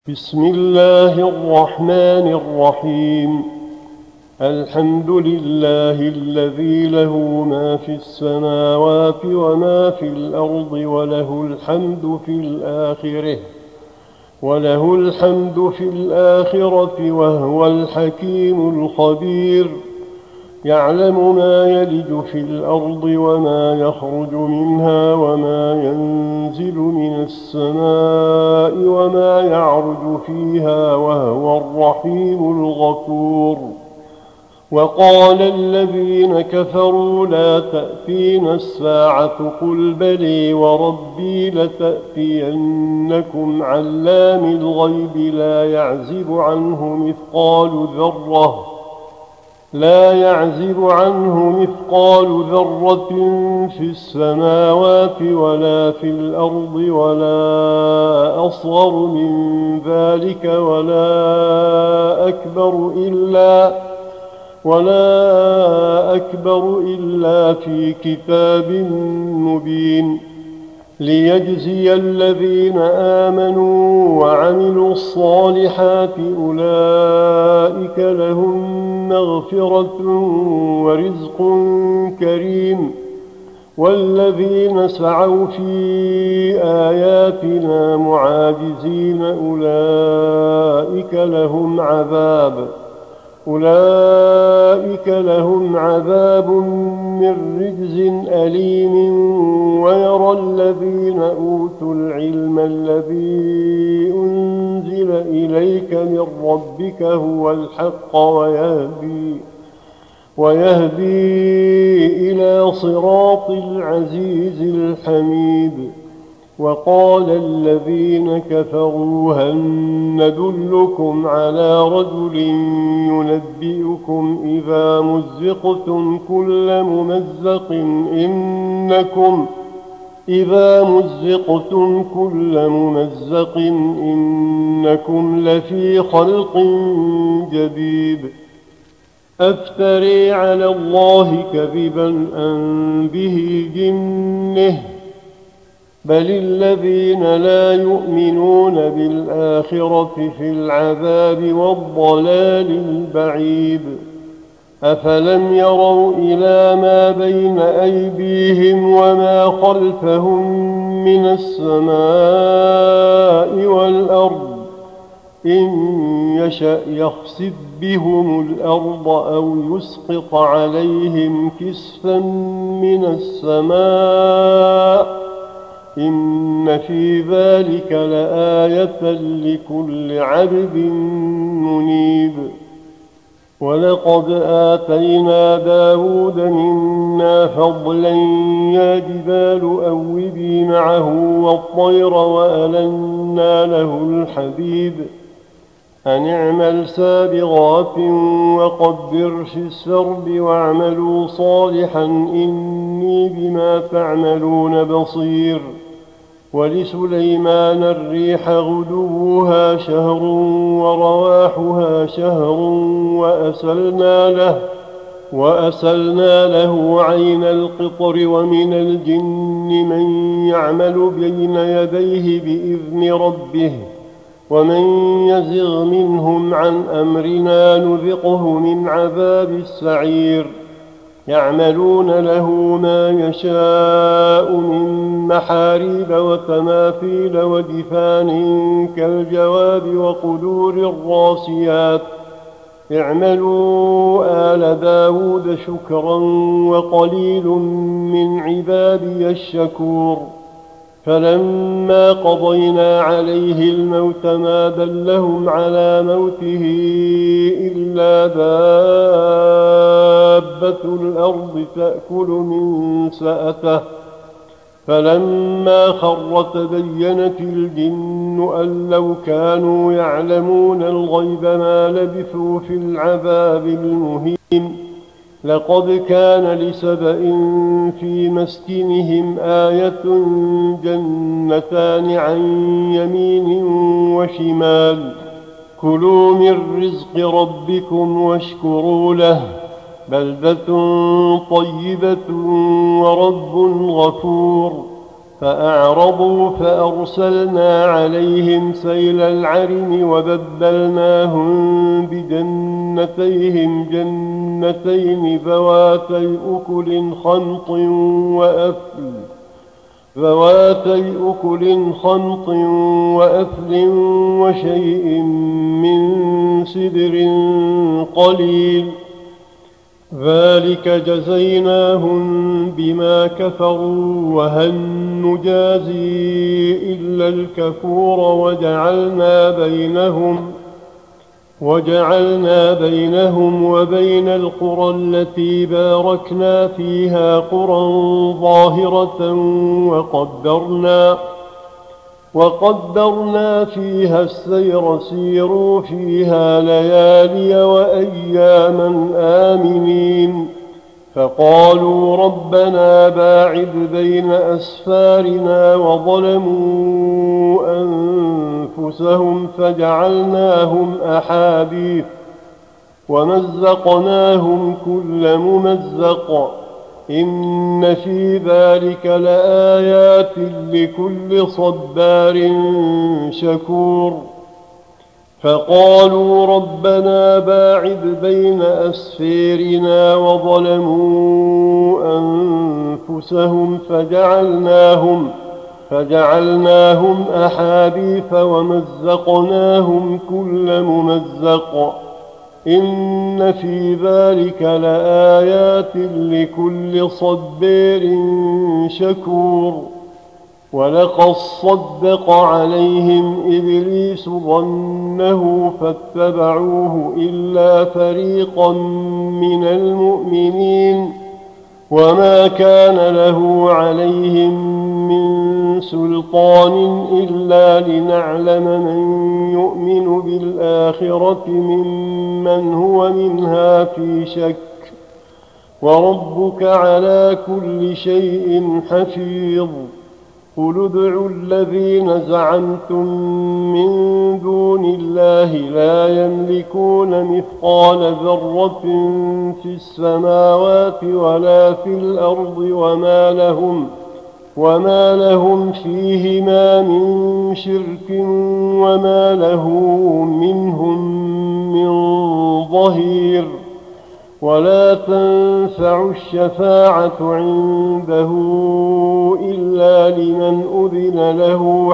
بسم الله الرحمن الرحيم. الحمد لله الذي له ما في السماوات وما في الأرض وله الحمد في الآخرة وهو الحكيم الخبير. يعلم ما يلج في الأرض وما يخرج منها وما ينزل من السماء وما يعرج فيها وهو الرحيم الغفور. وقال الذين كفروا لا تأتينا الساعة قل بلي وربي لتأتينكم علام الغيب لا يعزب عنه مثقال ذرة في السماوات ولا في الأرض ولا أصغر من ذلك ولا أكبر إلا في كتاب مبين. ليجزي الذين آمنوا وعملوا الصالحات أولئك لهم مغفرة ورزق كريم. والذين سعوا في آياتنا معاجزين أولئك لهم عذاب من رجز أليم. ويرى الذين أوتوا العلم الذي أنزل إليك من ربك هو الحق ويهدي إلى صراط العزيز الحميد. وقال الذين كفروا هل ندلكم على رجل ينبئكم إذا مزقتم كل ممزق إنكم لفي خلق جديد. أفتري على الله كذبا أم به جنة؟ بل الذين لا يؤمنون بالآخرة في العذاب والضلال البعيد. أفلم يروا إلى ما بين أيديهم وما خلفهم من السماء والأرض إن يشأ يخسف بهم الأرض أو يسقط عليهم كسفا من السماء إن في ذلك لآية لكل عبد منيب. ولقد آتينا داود منا فضلا يا جبال أوبي معه والطير وألنا له الحديد أن اعمل سابغات وقدر في السرد واعملوا صالحا إني بما تعملون بصير. ولسليمان الريح غدوها شهر ورواحها شهر وأسلنا له عين القطر. ومن الجن من يعمل بين يديه بإذن ربه ومن يزغ منهم عن أمرنا نذقه من عذاب السعير. يعملون له ما يشاء من محاريب وتماثيل وجفان كالجواب وقدور الراسيات. اعملوا آل داود شكرا وقليل من عبادي الشكور. فلما قضينا عليه الموت ما دلهم على موته إلا دابة الأرض تأكل من سأته. فلما خر تبينت الجن أن لو كانوا يعلمون الغيب ما لبثوا في العذاب المهين. لقد كان لسبإ في مسكنهم آية جنتان عن يمين وشمال كلوا من رزق ربكم واشكروا له بلدة طيبة ورب غفور. فأعرضوا فأرسلنا عليهم سيل العرم وبدلناهم بجنتيهم جنتين ذواتي أكل خمط وأثل وشيء من سدر قليل ذلك جزيناهم بما كفروا وهل نجازي إلا الكفور وجعلنا بينهم وبين القرى التي باركنا فيها قرى ظاهرة وقدرنا فيها السير سيروا فيها ليالي وأياما آمنين فقالوا ربنا باعد بين أسفارنا وظلموا أنفسهم فجعلناهم أحاديث ومزقناهم كل ممزق إن في ذلك لآيات لكل صبار شكور فقالوا ربنا باعد بين أسفيرنا وظلموا أنفسهم فجعلناهم أحاديث ومزقناهم كل ممزق إن في ذلك لآيات لكل صبار شكور ولقد صدق عليهم إبليس ظنه فاتبعوه إلا فريقا من المؤمنين وما كان له عليهم من سلطان إلا لنعلم من يؤمن بالآخرة ممن هو منها في شك وربك على كل شيء حفيظ قل ادعوا الذين زعمتم من دون الله لا يملكون مثقال ذرة في السماوات ولا في الأرض وما لهم فيهما من شرك وما له منهم من ظهير ولا تنفع الشفاعة عنده إلا لمن أذن له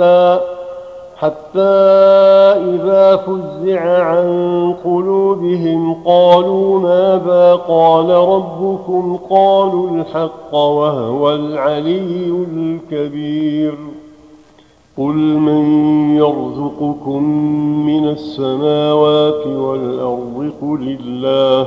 حتى إذا فزع عن قلوبهم قالوا ماذا قال ربكم قالوا الحق وهو العلي الكبير قل من يرزقكم من السماوات والأرض قل الله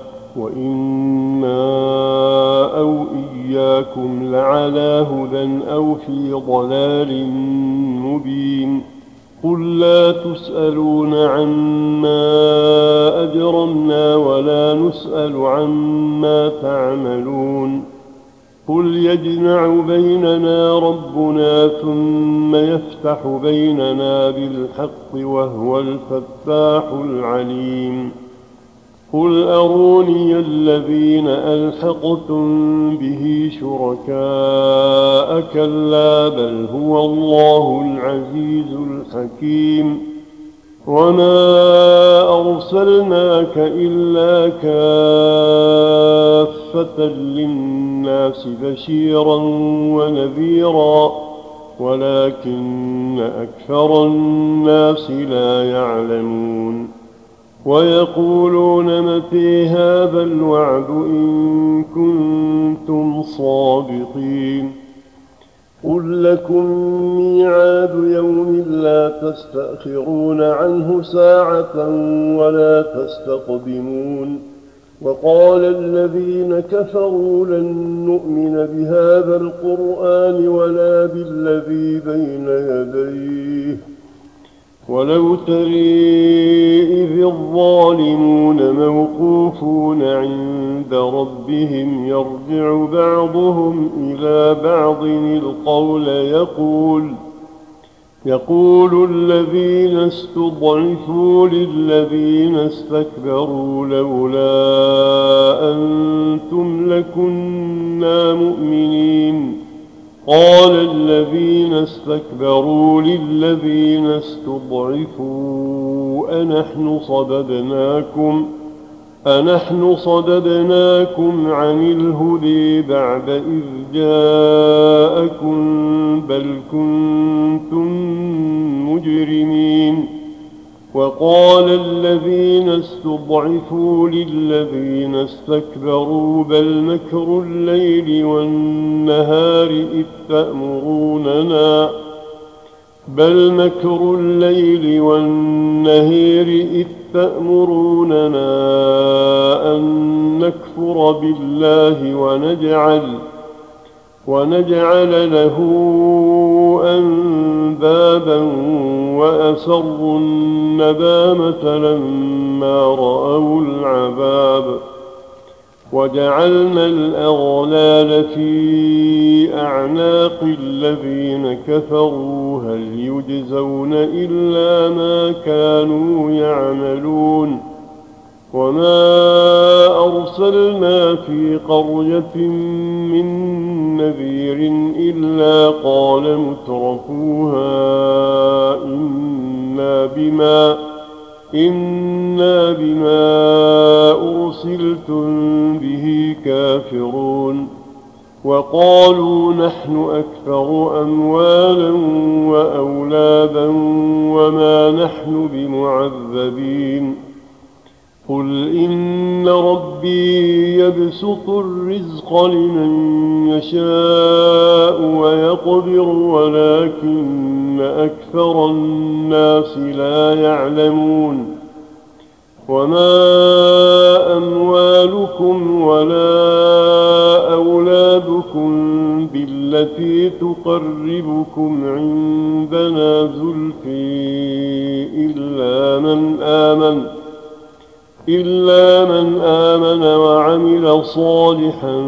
وإنا أو إياكم لعلى هدى أو في ضلال مبين قل لا تسألون عما أجرمنا ولا نسأل عما تعملون قل يجمع بيننا ربنا ثم يفتح بيننا بالحق وهو الفتاح العليم قل أروني الذين ألحقتم به شركاء كلا بل هو الله العزيز الحكيم وما أرسلناك إلا كافة للناس بشيرا ونذيرا ولكن أكثر الناس لا يعلمون ويقولون متى هذا الوعد إن كنتم صادقين قل لكم ميعاد يوم لا تستأخرون عنه ساعة ولا تستقدمون وقال الذين كفروا لن نؤمن بهذا القرآن ولا بالذي بين يديه ولو ترى إذ الظالمون موقوفون عند ربهم يرجع بعضهم إلى بعض القول يقول الذين استضعفوا للذين استكبروا لولا أنتم لكنا مؤمنين قال الذين استكبروا للذين استضعفوا أنحن صددناكم عن الهدى بعد إذ جاءكم بل كنتم مجرمين. وقال الذين استضعفوا للذين استكبروا بل مكر الليل والنهار إذ تأمروننا أن نكفر بالله ونجعل له أندادا وأسروا الندامة لما رأوا العذاب وجعلنا الأغلال في أعناق الذين كفروا هل يجزون إلا ما كانوا يعملون. وما أرسلنا في قرية من نذير إلا قال مترفوها إنا بما أرسلتم به كافرون. وقالوا نحن أكثر أموالا وأولادا وما نحن بمعذبين. قل إن ربي يبسط الرزق لمن يشاء ويقدر ولكن أكثر الناس لا يعلمون. وما أموالكم ولا أولادكم بالتي تقربكم عندنا زلفي إلا من آمن وعمل صالحا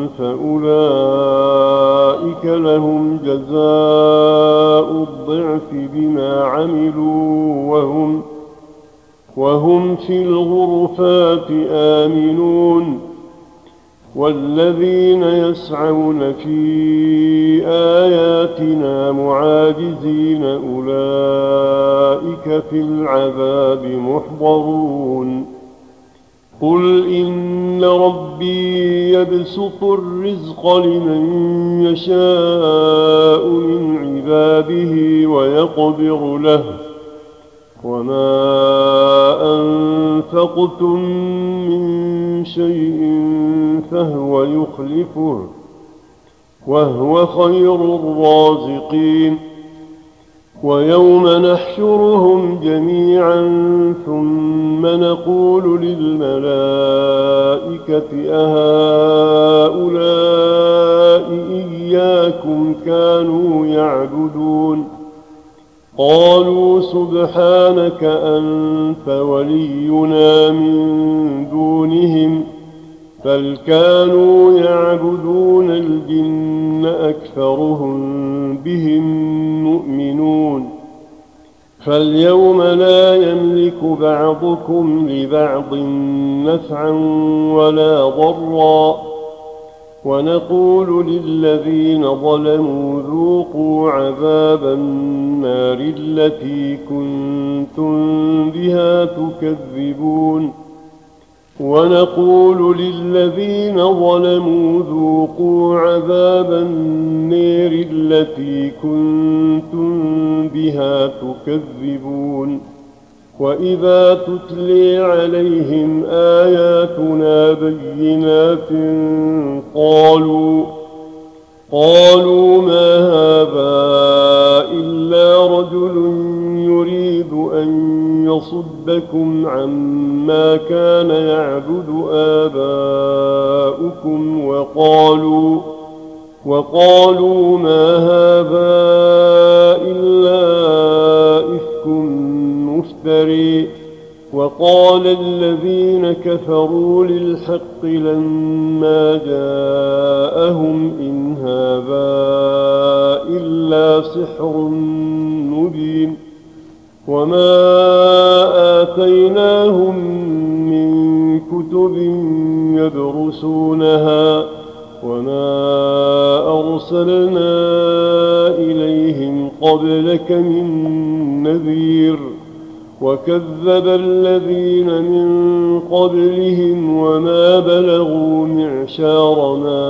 فأولئك لهم جزاء الضعف بما عملوا وهم في الغرفات آمنون. والذين يسعون في آياتنا معاجزين أولئك في العذاب محضرون. قل إن ربي يبسط الرزق لمن يشاء من عباده ويقدر له وما أنفقتم من شيء فهو يخلفه وهو خير الرازقين. ويوم نحشرهم جميعا ثم نقول للملائكة أهؤلاء إياكم كانوا يعبدون قالوا سبحانك أنت ولينا من دونهم بل كانوا يعبدون الجن أكثرهم بهم مؤمنون. فاليوم لا يملك بعضكم لبعض نفعا ولا ضرا ونقول للذين ظلموا ذوقوا عذاب النار التي كنتم بها تكذبون. ونقول للذين ظلموا ذوقوا عذاب النار التي كنتم بها تكذبون. وإذا تتلي عليهم آياتنا بينات قالوا ما هذا إلا رجل يريد أن يصدكم عما كان يعبد آباؤكم وقالوا ما هذا إلا إفك مفتري. وقال الذين كفروا للحق لما جاءهم إن هذا إلا سحر مبين. وما آتيناهم من كتب يدرسونها وما أرسلنا لك من نذير وكذب الذين من قبلهم وما بلغوا معشار ما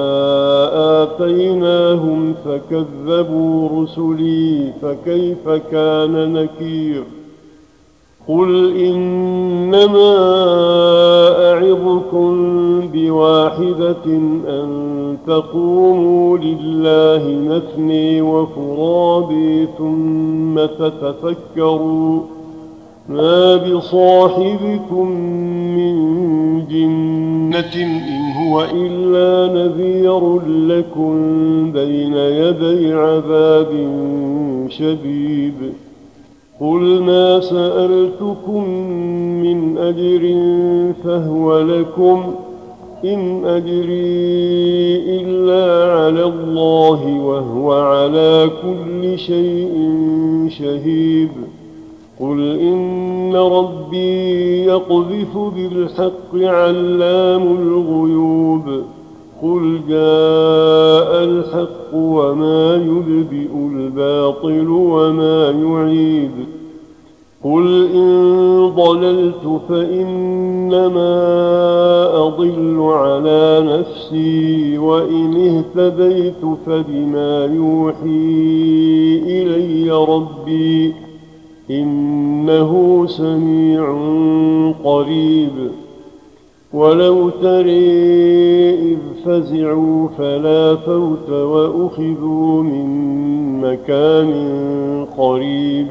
آتيناهم فكذبوا رسلي فكيف كان نكير قل إنما أعظكم بواحدة أن تقوموا لله مثني وفرادي ثم تتفكروا ما بصاحبكم من جنة إن هو إلا نذير لكم بين يدي عذاب شديد قل ما سألتكم من أجر فهو لكم إن أجري إلا على الله وهو على كل شيء شهيد قل إن ربي يقذف بالحق علام الغيوب قل جاء الحق وما يبدئ الباطل وما يعيد قل إن ضللت فإنما أضل على نفسي وإن اهتديت فبما يوحي إلي ربي إنه سميع قريب ولو تري إذ فزعوا فلا فوت وأخذوا من مكان قريب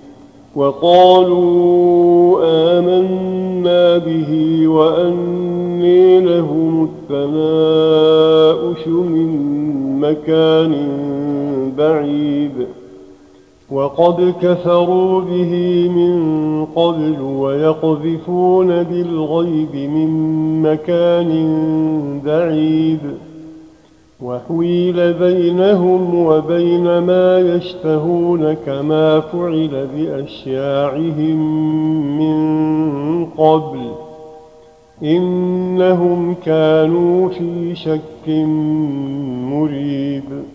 وقالوا آمنا به وأني لهم التناؤش من مكان بعيد وقد كفروا به من قبل ويقذفون بالغيب من مكان بعيد وحيل بينهم وبين ما يشتهون كما فعل بأشياعهم من قبل إنهم كانوا في شك مريب